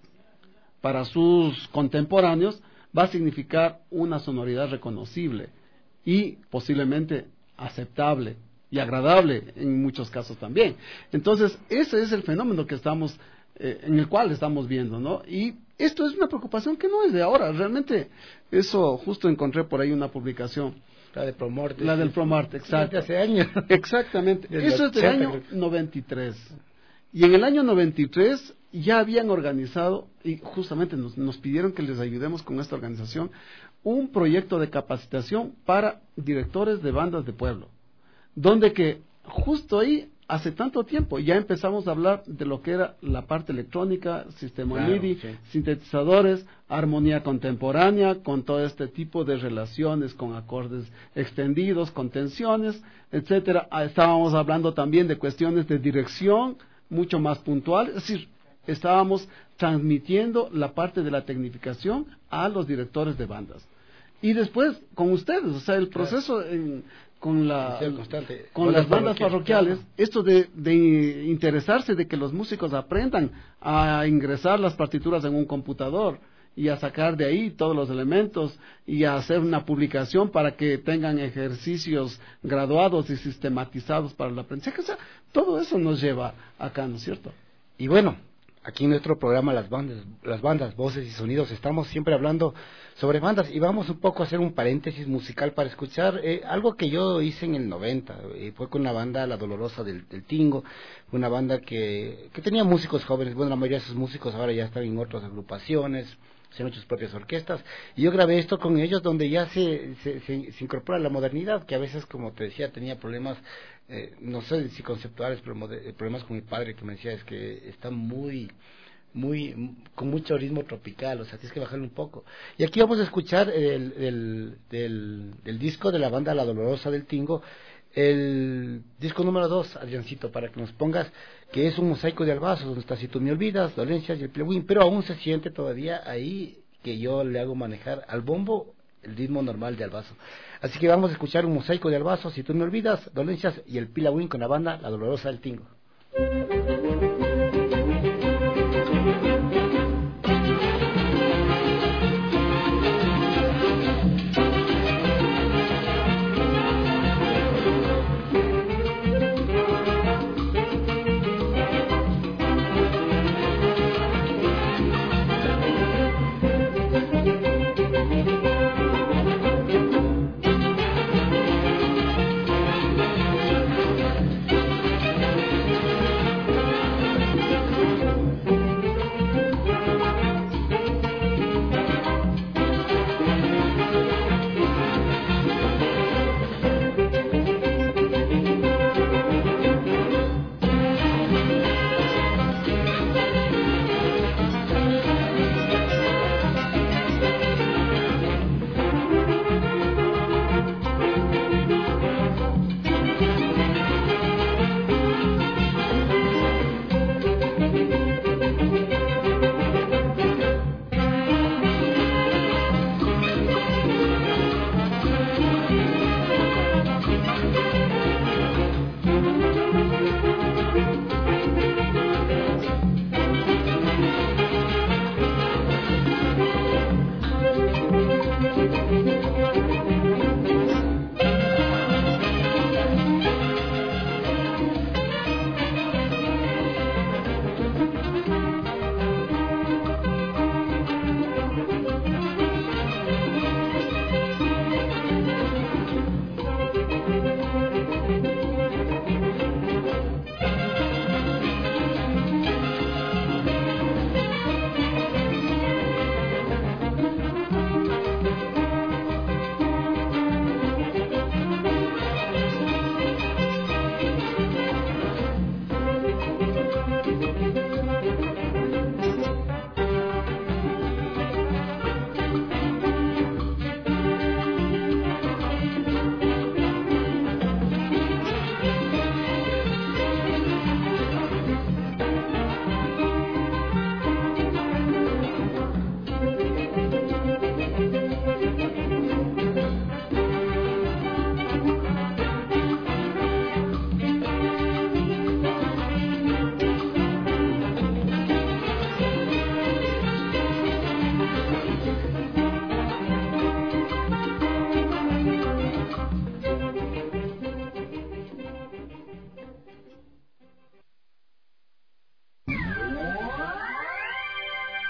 contemporáneos, va a significar una sonoridad reconocible y posiblemente aceptable y agradable en muchos casos también. Entonces, ese es el fenómeno que estamos en el cual estamos viendo, ¿no? Y esto es una preocupación que no es de ahora, realmente. Eso, justo encontré por ahí una publicación. La de Promorte. La del Promarte, exacto. De hace años. Exactamente. Eso es del año 93. Y en el año 93 ya habían organizado, y justamente nos pidieron que les ayudemos con esta organización, un proyecto de capacitación para directores de bandas de pueblo, donde que justo ahí, hace tanto tiempo, ya empezamos a hablar de lo que era la parte electrónica, sistema MIDI, sí, sintetizadores, armonía contemporánea, con todo este tipo de relaciones con acordes extendidos, con tensiones, etcétera. Estábamos hablando también de cuestiones de dirección mucho más puntual, es decir, estábamos transmitiendo la parte de la tecnificación a los directores de bandas. Y después, con ustedes, o sea, el proceso con las bandas parroquiales, esto de interesarse de que los músicos aprendan a ingresar las partituras en un computador y a sacar de ahí todos los elementos y a hacer una publicación para que tengan ejercicios graduados y sistematizados para el aprendizaje. O sea, todo eso nos lleva acá, ¿no es cierto? Y bueno, aquí en nuestro programa Las bandas, voces y sonidos, estamos siempre hablando sobre bandas, y vamos un poco a hacer un paréntesis musical para escuchar algo que yo hice en el 90, fue con una banda, La Dolorosa del Tingo, una banda que tenía músicos jóvenes. Bueno, la mayoría de esos músicos ahora ya están en otras agrupaciones, se han hecho sus propias orquestas, y yo grabé esto con ellos, donde ya se incorpora la modernidad, que a veces, como te decía, tenía problemas, no sé si conceptuales, pero problemas con mi padre, que me decía, es que está con mucho ritmo tropical, o sea, tienes que bajarle un poco. Y aquí vamos a escuchar del disco de la banda La Dolorosa del Tingo, el disco número 2, Adriancito, para que nos pongas, que es un mosaico de albazos, donde está Si tú me olvidas, Dolencias y el Pilewin, pero aún se siente todavía ahí que yo le hago manejar al bombo el ritmo normal de albazo. Así que vamos a escuchar un mosaico de albazos, Si tú me olvidas, Dolencias y el Pilewin, con la banda La Dolorosa del Tingo.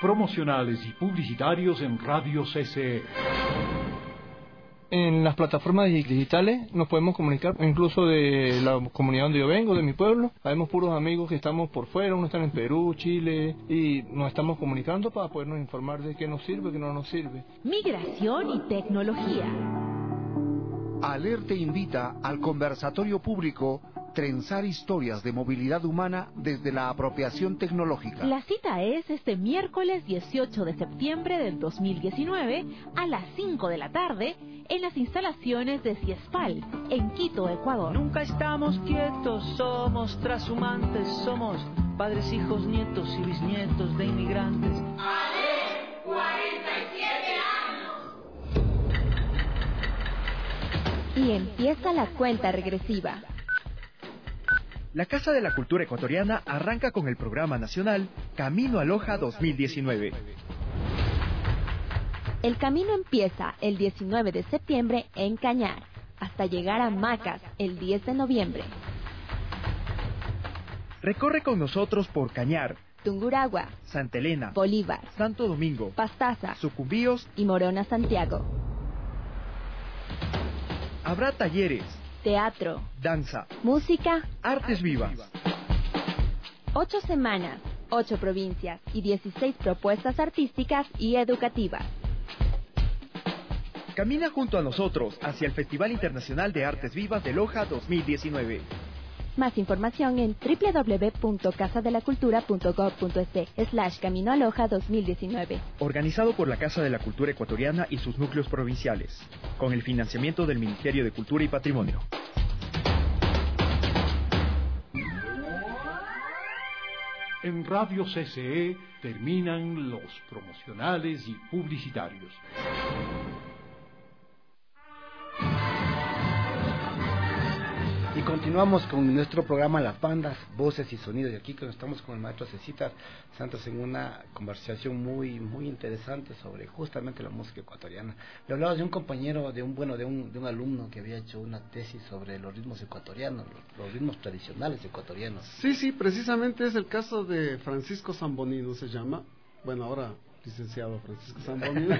promocionales y publicitarios en Radio CCE. En las plataformas digitales nos podemos comunicar, incluso de la comunidad donde yo vengo, de mi pueblo. Habemos puros amigos que estamos por fuera, unos están en Perú, Chile, y nos estamos comunicando para podernos informar de qué nos sirve, qué no nos sirve. Migración y tecnología. ALER te invita al conversatorio público Trenzar historias de movilidad humana desde la apropiación tecnológica. La cita es este miércoles 18 de septiembre del 2019 a las 5 de la tarde en las instalaciones de CIESPAL, en Quito, Ecuador. Nunca estamos quietos, somos transhumantes, somos padres, hijos, nietos y bisnietos de inmigrantes. ¡ALER, 47 años! Y empieza la cuenta regresiva. La Casa de la Cultura Ecuatoriana arranca con el programa nacional Camino a Loja 2019. El camino empieza el 19 de septiembre en Cañar, hasta llegar a Macas el 10 de noviembre. Recorre con nosotros por Cañar, Tungurahua, Santa Elena, Bolívar, Santo Domingo, Pastaza, Sucumbíos y Morona, Santiago. Habrá talleres, teatro, danza, música, artes vivas. 8 semanas, 8 provincias y 16 propuestas artísticas y educativas. Camina junto a nosotros hacia el Festival Internacional de Artes Vivas de Loja 2019. Más información en www.casadelacultura.gov.es/Camino a Loja 2019. Organizado por la Casa de la Cultura Ecuatoriana y sus núcleos provinciales, con el financiamiento del Ministerio de Cultura y Patrimonio. En Radio CCE terminan los promocionales y publicitarios. Y continuamos con nuestro programa Las Bandas, Voces y Sonidos. Y aquí estamos con el maestro Cecitas Santos en una conversación muy interesante sobre justamente la música ecuatoriana. Le hablaba de un compañero, de un alumno que había hecho una tesis sobre los ritmos ecuatorianos, los ritmos tradicionales ecuatorianos. Sí, precisamente es el caso de Francisco Zambonino, se llama. Bueno, ahora licenciado Francisco Zambonino.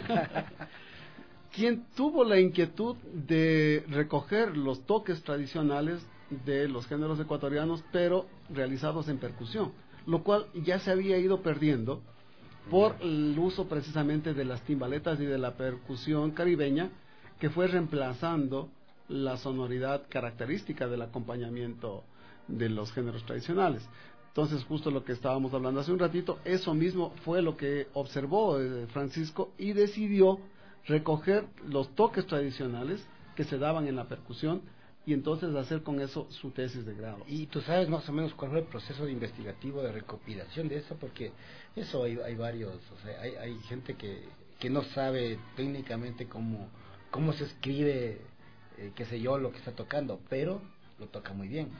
Quien tuvo la inquietud de recoger los toques tradicionales de los géneros ecuatorianos, pero realizados en percusión, lo cual ya se había ido perdiendo por el uso precisamente de las timbaletas y de la percusión caribeña, que fue reemplazando la sonoridad característica del acompañamiento de los géneros tradicionales. Entonces, justo lo que estábamos hablando hace un ratito, eso mismo fue lo que observó Francisco y decidió recoger los toques tradicionales que se daban en la percusión y entonces hacer con eso su tesis de grado. ¿Y tú sabes más o menos cuál fue el proceso de investigativo de recopilación de eso? Porque eso hay varios, o sea, hay gente que no sabe técnicamente cómo se escribe, qué sé yo, lo que está tocando, pero lo toca muy bien.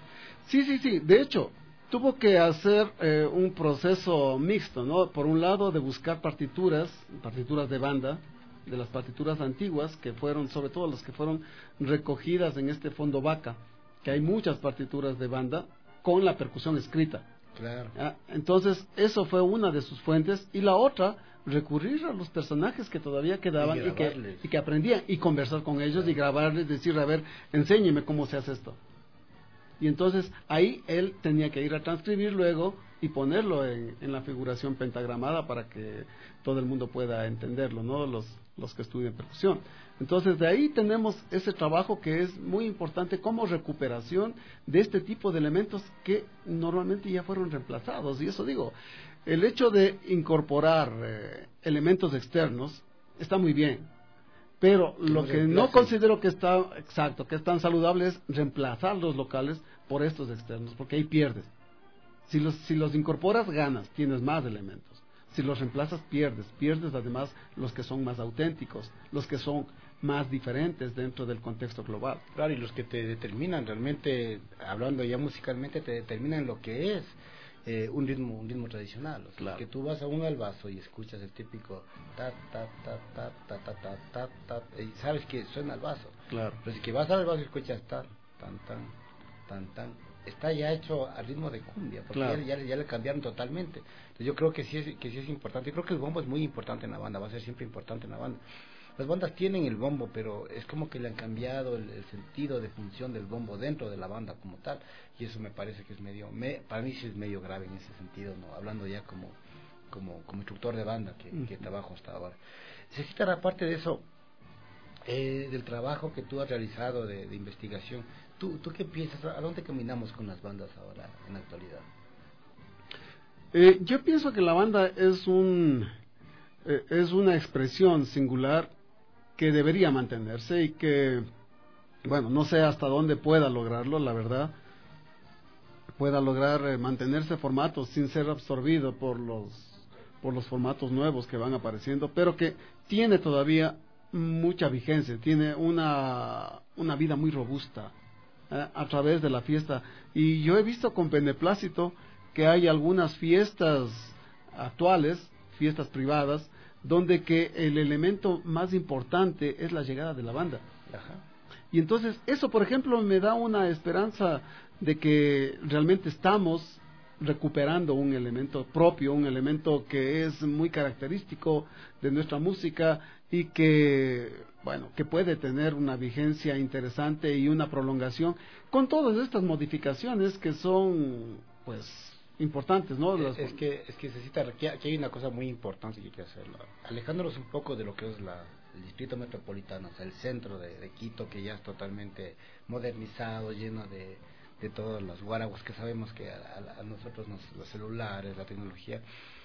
Sí, de hecho tuvo que hacer un proceso mixto, ¿no? Por un lado, de buscar partituras de banda, de las partituras antiguas, que fueron, sobre todo las que fueron recogidas en este fondo vaca, que hay muchas partituras de banda con la percusión escrita. Claro. Entonces, eso fue una de sus fuentes, y la otra, recurrir a los personajes que todavía quedaban y que aprendían, y conversar con ellos, claro, y grabarles, decir, a ver, enséñeme cómo se hace esto. Y entonces ahí él tenía que ir a transcribir luego y ponerlo en la figuración pentagramada para que todo el mundo pueda entenderlo, ¿no? Los que estudian percusión. Entonces de ahí tenemos ese trabajo que es muy importante como recuperación de este tipo de elementos que normalmente ya fueron reemplazados. Y eso digo, el hecho de incorporar elementos externos está muy bien. Pero lo que no considero que está exacto, que es tan saludable, es reemplazar los locales por estos externos, porque ahí pierdes. Si los incorporas, ganas, tienes más elementos. Si los reemplazas, pierdes además los que son más auténticos, los que son más diferentes dentro del contexto global. Claro, y los que te determinan realmente, hablando ya musicalmente, te determinan lo que es un ritmo tradicional. O sea, claro, que tú vas a un albazo y escuchas el típico ta ta ta ta ta ta ta ta ta, y sabes que suena albazo. Claro. Pero si que vas al albazo y escuchas tan tan tan tan está ya hecho al ritmo de cumbia, porque claro. ya le cambiaron totalmente. Entonces yo creo que sí es importante. Yo creo que el bombo es muy importante en la banda, va a ser siempre importante en la banda. Las bandas tienen el bombo, pero es como que le han cambiado el sentido de función del bombo dentro de la banda como tal, y eso me parece que es para mí sí es medio grave en ese sentido, ¿no? Hablando ya como instructor de banda que trabajo hasta ahora. Necesitan, aparte de eso, del trabajo que tú has realizado de investigación, ¿tú qué piensas? ¿A dónde caminamos con las bandas ahora, en la actualidad? Yo pienso que la banda es una expresión singular que debería mantenerse y que, bueno, no sé hasta dónde pueda lograrlo, la verdad, pueda lograr mantenerse formatos sin ser absorbido por los formatos nuevos que van apareciendo, pero que tiene todavía mucha vigencia, tiene una vida muy robusta a través de la fiesta. Y yo he visto con beneplácito que hay algunas fiestas actuales, fiestas privadas, donde que el elemento más importante es la llegada de la banda. Ajá. Y entonces eso, por ejemplo, me da una esperanza de que realmente estamos recuperando un elemento propio, un elemento que es muy característico de nuestra música y que, bueno, que puede tener una vigencia interesante y una prolongación con todas estas modificaciones que son, pues, importantes, ¿no? Es que necesita, aquí hay una cosa muy importante que hay que hacerlo, alejándonos un poco de lo que es el distrito metropolitano, o sea, el centro de Quito, que ya es totalmente modernizado, lleno de todos los guaraguas que sabemos que a nosotros los celulares, la tecnología.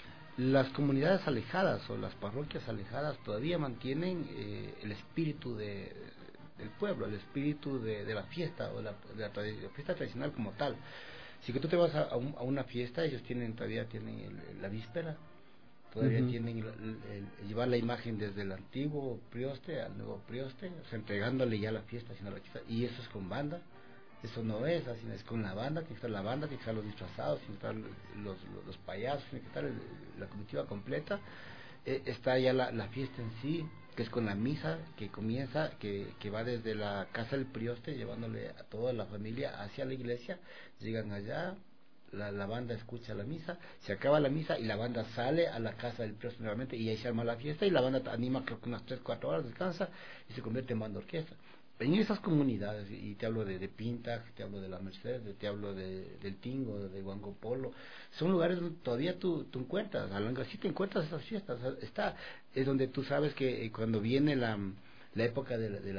Las comunidades alejadas o las parroquias alejadas todavía mantienen el espíritu del pueblo, el espíritu de la fiesta o la fiesta tradicional como tal. Si que tú te vas a una fiesta, ellos todavía tienen la víspera, todavía tienen el llevar la imagen desde el antiguo prioste al nuevo prioste, o sea, entregándole ya la fiesta, y eso es con banda. Eso no es así, es con la banda, tiene que estar la banda, tiene que estar los disfrazados, tiene que estar los payasos, tiene que estar la comitiva completa. Está ya la fiesta en sí, que es con la misa que comienza, que va desde la casa del prioste, llevándole a toda la familia hacia la iglesia. Llegan allá, la banda escucha la misa, se acaba la misa y la banda sale a la casa del prioste nuevamente, y ahí se arma la fiesta y la banda anima, creo que unas 3-4 horas, descansa y se convierte en banda orquesta. En esas comunidades, y te hablo de Pinta, te hablo de la Merced, te hablo del Tingo, de Huango Polo, son lugares donde todavía tú encuentras, sí te encuentras esas fiestas, es donde tú sabes que cuando viene la época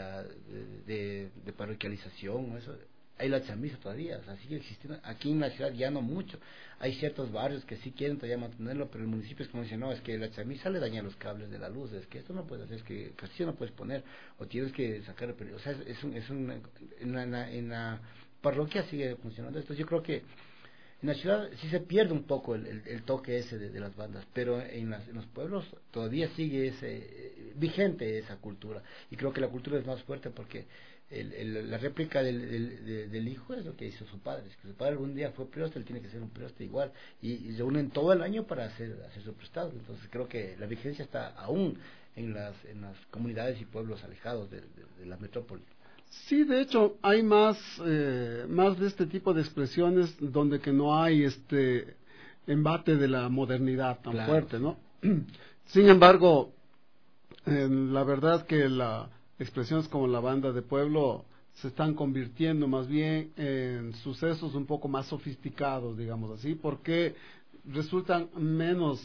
de parroquialización, eso, hay la chamisa todavía, o sea, sigue existiendo. Aquí en la ciudad ya no mucho, hay ciertos barrios que sí quieren todavía mantenerlo, pero el municipio es como dice, no, es que la chamisa le daña los cables de la luz, es que esto no puedes hacer, es que castillo no puedes poner, o tienes que sacar el periodo. O sea, en la parroquia sigue funcionando esto. Yo creo que en la ciudad sí se pierde un poco el toque ese de las bandas, pero en los pueblos todavía sigue vigente esa cultura, y creo que la cultura es más fuerte porque la réplica del hijo es lo que hizo su padre. Es que su padre algún día fue prioste, él tiene que ser un prioste igual, y reúnen todo el año para hacer su prestado. Entonces creo que la vigencia está aún en las comunidades y pueblos alejados de la metrópoli. Sí, de hecho hay más de este tipo de expresiones donde que no hay este embate de la modernidad tan fuerte, ¿no? Sin embargo, la verdad que expresiones como la banda de pueblo se están convirtiendo más bien en sucesos un poco más sofisticados, digamos así, porque resultan menos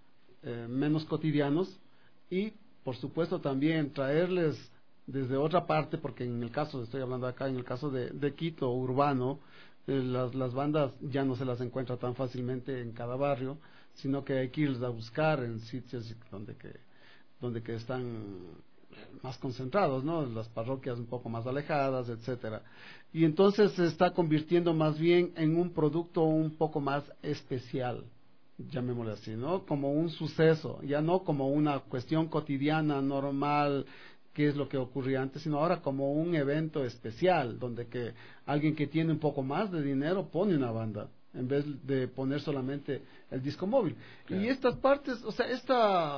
cotidianos, y por supuesto también traerles desde otra parte, porque estoy hablando acá en el caso de Quito urbano, las bandas ya no se las encuentra tan fácilmente en cada barrio, sino que hay que irlas a buscar en sitios donde que están más concentrados, ¿no? Las parroquias un poco más alejadas, etcétera. Y entonces se está convirtiendo más bien en un producto un poco más especial, llamémosle así, ¿no? Como un suceso, ya no como una cuestión cotidiana, normal, que es lo que ocurría antes, sino ahora como un evento especial, donde que alguien que tiene un poco más de dinero pone una banda, en vez de poner solamente el disco móvil. Claro. Y estas partes, o sea, esta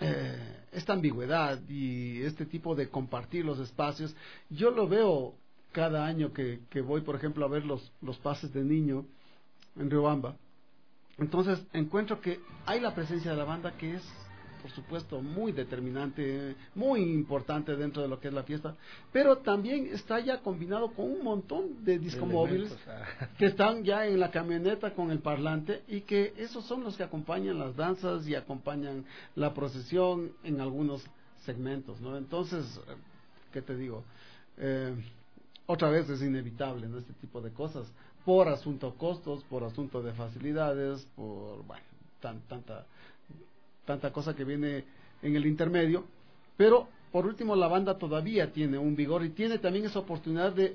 ambigüedad y este tipo de compartir los espacios, yo lo veo cada año que voy, por ejemplo, a ver los pases de niño en Riobamba. Entonces encuentro que hay la presencia de la banda que es, por supuesto, muy determinante, muy importante dentro de lo que es la fiesta, pero también está ya combinado con un montón de discomóviles que están ya en la camioneta con el parlante, y que esos son los que acompañan las danzas y acompañan la procesión en algunos segmentos, ¿no? Entonces, ¿qué te digo? Otra vez es inevitable, ¿no?, este tipo de cosas, por asunto costos, por asunto de facilidades, por, bueno, tanta cosa que viene en el intermedio. Pero por último, la banda todavía tiene un vigor y tiene también esa oportunidad de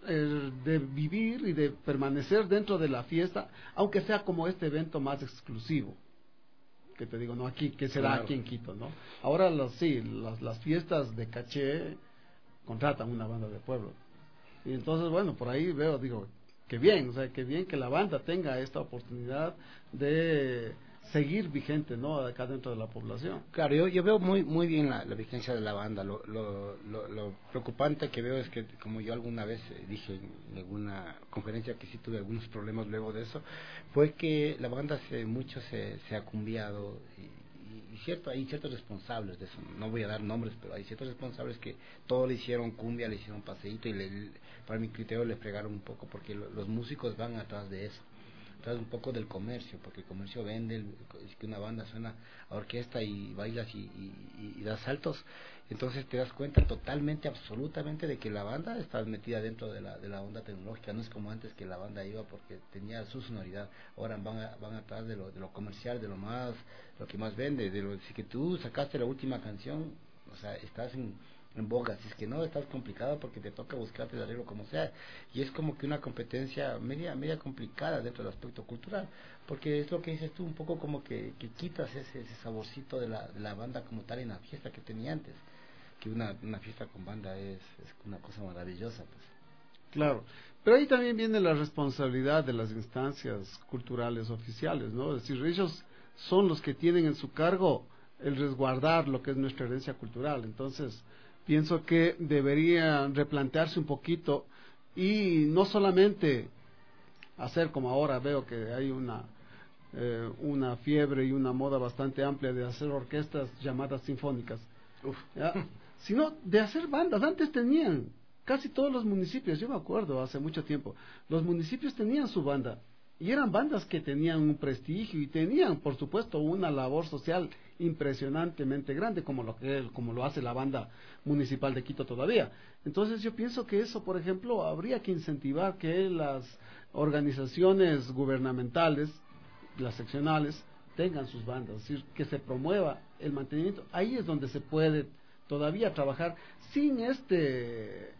vivir y de permanecer dentro de la fiesta, aunque sea como este evento más exclusivo, que te digo, no aquí, que será aquí en Quito, ¿no? Ahora las fiestas de caché contratan una banda de pueblo, y entonces, bueno, por ahí digo, qué bien, o sea, qué bien que la banda tenga esta oportunidad de seguir vigente, ¿no?, acá dentro de la población. Claro, yo veo muy bien la vigencia de la banda. Lo preocupante que veo es que, como yo alguna vez dije en alguna conferencia que sí tuve algunos problemas luego de eso, fue que la banda mucho se ha cumbiado, y cierto, hay ciertos responsables de eso, no voy a dar nombres, pero hay ciertos responsables que todo le hicieron cumbia, le hicieron paseíto, y para mi criterio le fregaron un poco, porque los músicos van atrás de eso, atrás un poco del comercio, porque el comercio vende, es que una banda suena a orquesta y bailas y das saltos. Entonces te das cuenta totalmente, absolutamente, de que la banda está metida dentro de la onda tecnológica. No es como antes, que la banda iba porque tenía su sonoridad. Ahora van atrás de lo comercial, de lo que más vende, si que tú sacaste la última canción, o sea, estás en boga. Si es que no, estás complicado porque te toca buscarte el arreglo como sea, y es como que una competencia media complicada dentro del aspecto cultural, porque es lo que dices tú, un poco como que quitas ese saborcito de la banda como tal en la fiesta que tenía antes, que una fiesta con banda es una cosa maravillosa, pues. Claro, pero ahí también viene la responsabilidad de las instancias culturales oficiales, ¿no? Es decir, ellos son los que tienen en su cargo el resguardar lo que es nuestra herencia cultural. Entonces pienso que deberían replantearse un poquito, y no solamente hacer como ahora veo que hay una fiebre y una moda bastante amplia de hacer orquestas llamadas sinfónicas, sino de hacer bandas. Antes tenían casi todos los municipios, yo me acuerdo hace mucho tiempo, los municipios tenían su banda, y eran bandas que tenían un prestigio y tenían, por supuesto, una labor social impresionantemente grande, como lo hace la banda municipal de Quito todavía. Entonces yo pienso que eso, por ejemplo, habría que incentivar que las organizaciones gubernamentales, las seccionales, tengan sus bandas, es decir, que se promueva el mantenimiento. Ahí es donde se puede todavía trabajar sin este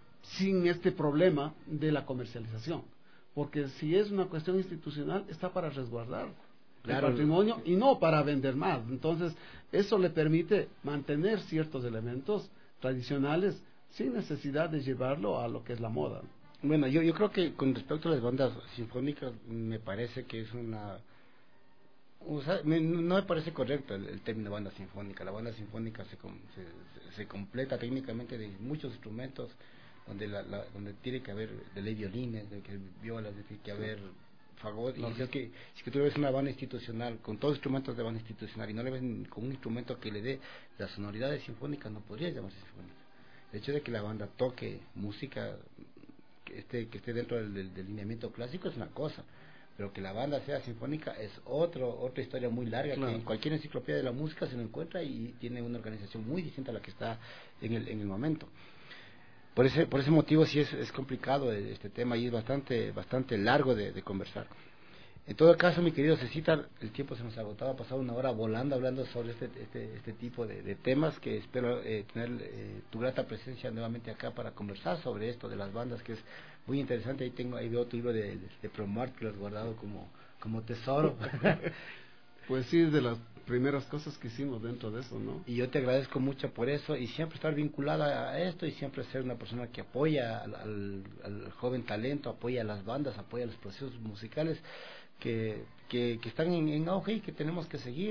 problema de la comercialización, porque si es una cuestión institucional, está para resguardar el patrimonio y no para vender más. Entonces eso le permite mantener ciertos elementos tradicionales sin necesidad de llevarlo a lo que es la moda. Bueno, yo creo que con respecto a las bandas sinfónicas, me parece que es no me parece correcto el término banda sinfónica. La banda sinfónica se completa técnicamente de muchos instrumentos, donde tiene que haber de ley violines, de que violas, de que haber fagot, y si que tú ves una banda institucional con todos instrumentos de banda institucional y no le ves con un instrumento que le dé las sonoridades sinfónicas, no podría llamarse sinfónica. El hecho de que la banda toque música que esté dentro del lineamiento clásico es una cosa, pero que la banda sea sinfónica es otra historia muy larga, que en cualquier enciclopedia de la música se lo encuentra, y tiene una organización muy distinta a la que está en el momento. Por ese motivo sí es complicado este tema, y es bastante largo de conversar. En todo caso, mi querido Cecita, el tiempo se nos ha agotado, ha pasado una hora volando hablando sobre este tipo de temas, que espero tener tu grata presencia nuevamente acá para conversar sobre esto de las bandas, que es muy interesante. Ahí veo tu libro de Promart, que lo has guardado como tesoro. Pues sí, es de las primeras cosas que hicimos dentro de eso, ¿no? Y yo te agradezco mucho por eso, y siempre estar vinculada a esto, y siempre ser una persona que apoya al joven talento, apoya a las bandas, apoya a los procesos musicales que están en auge, y que tenemos que seguir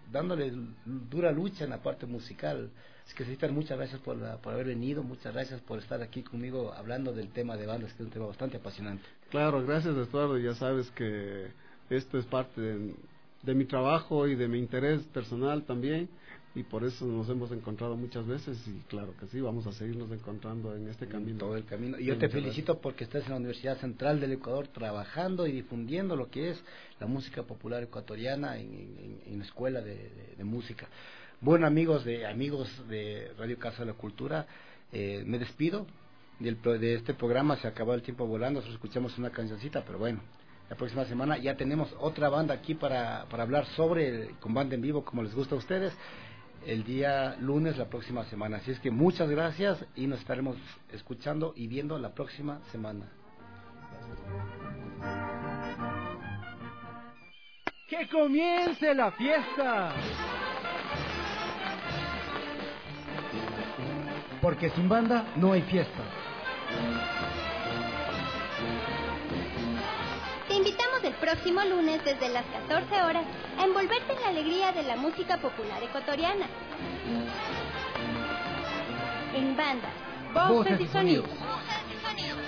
dándole dura lucha en la parte musical. Es que César, muchas gracias por haber venido, muchas gracias por estar aquí conmigo hablando del tema de bandas, que es un tema bastante apasionante. Claro, gracias Estuardo, ya sabes que esto es parte de mi trabajo y de mi interés personal también, y por eso nos hemos encontrado muchas veces, y claro que sí, vamos a seguirnos encontrando en este camino. Todo el camino. Y yo te felicito porque estás en la Universidad Central del Ecuador trabajando y difundiendo lo que es la música popular ecuatoriana en la escuela de música. Bueno, amigos de Radio Casa de la Cultura, me despido de este programa. Se acabó el tiempo volando, nosotros escuchamos una cancioncita, pero bueno, la próxima semana ya tenemos otra banda aquí para hablar con banda en vivo, como les gusta a ustedes, el día lunes la próxima semana. Así es que muchas gracias y nos estaremos escuchando y viendo la próxima semana. ¡Que comience la fiesta! Porque sin banda no hay fiesta. Te invitamos el próximo lunes desde las 14 horas a envolverte en la alegría de la música popular ecuatoriana. En banda, voces y sonidos.